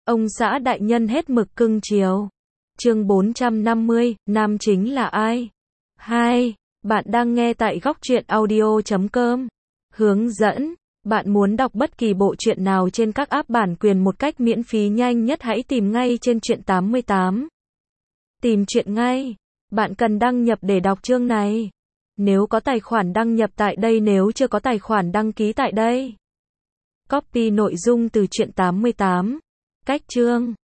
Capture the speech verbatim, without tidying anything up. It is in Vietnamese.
Ông xã đại nhân hết mực cưng chiều. Chương bốn trăm năm mươi, nam chính là ai? hai. Bạn đang nghe tại góc truyện audio chấm com. Hướng dẫn. Bạn muốn đọc bất kỳ bộ truyện nào trên các app bản quyền một cách miễn phí nhanh nhất, hãy tìm ngay trên truyện tám mươi tám. Tìm truyện ngay. Bạn cần đăng nhập để đọc chương này. Nếu có tài khoản đăng nhập tại đây, nếu chưa có tài khoản đăng ký tại đây. Copy nội dung từ truyện tám mươi tám. Cách chương.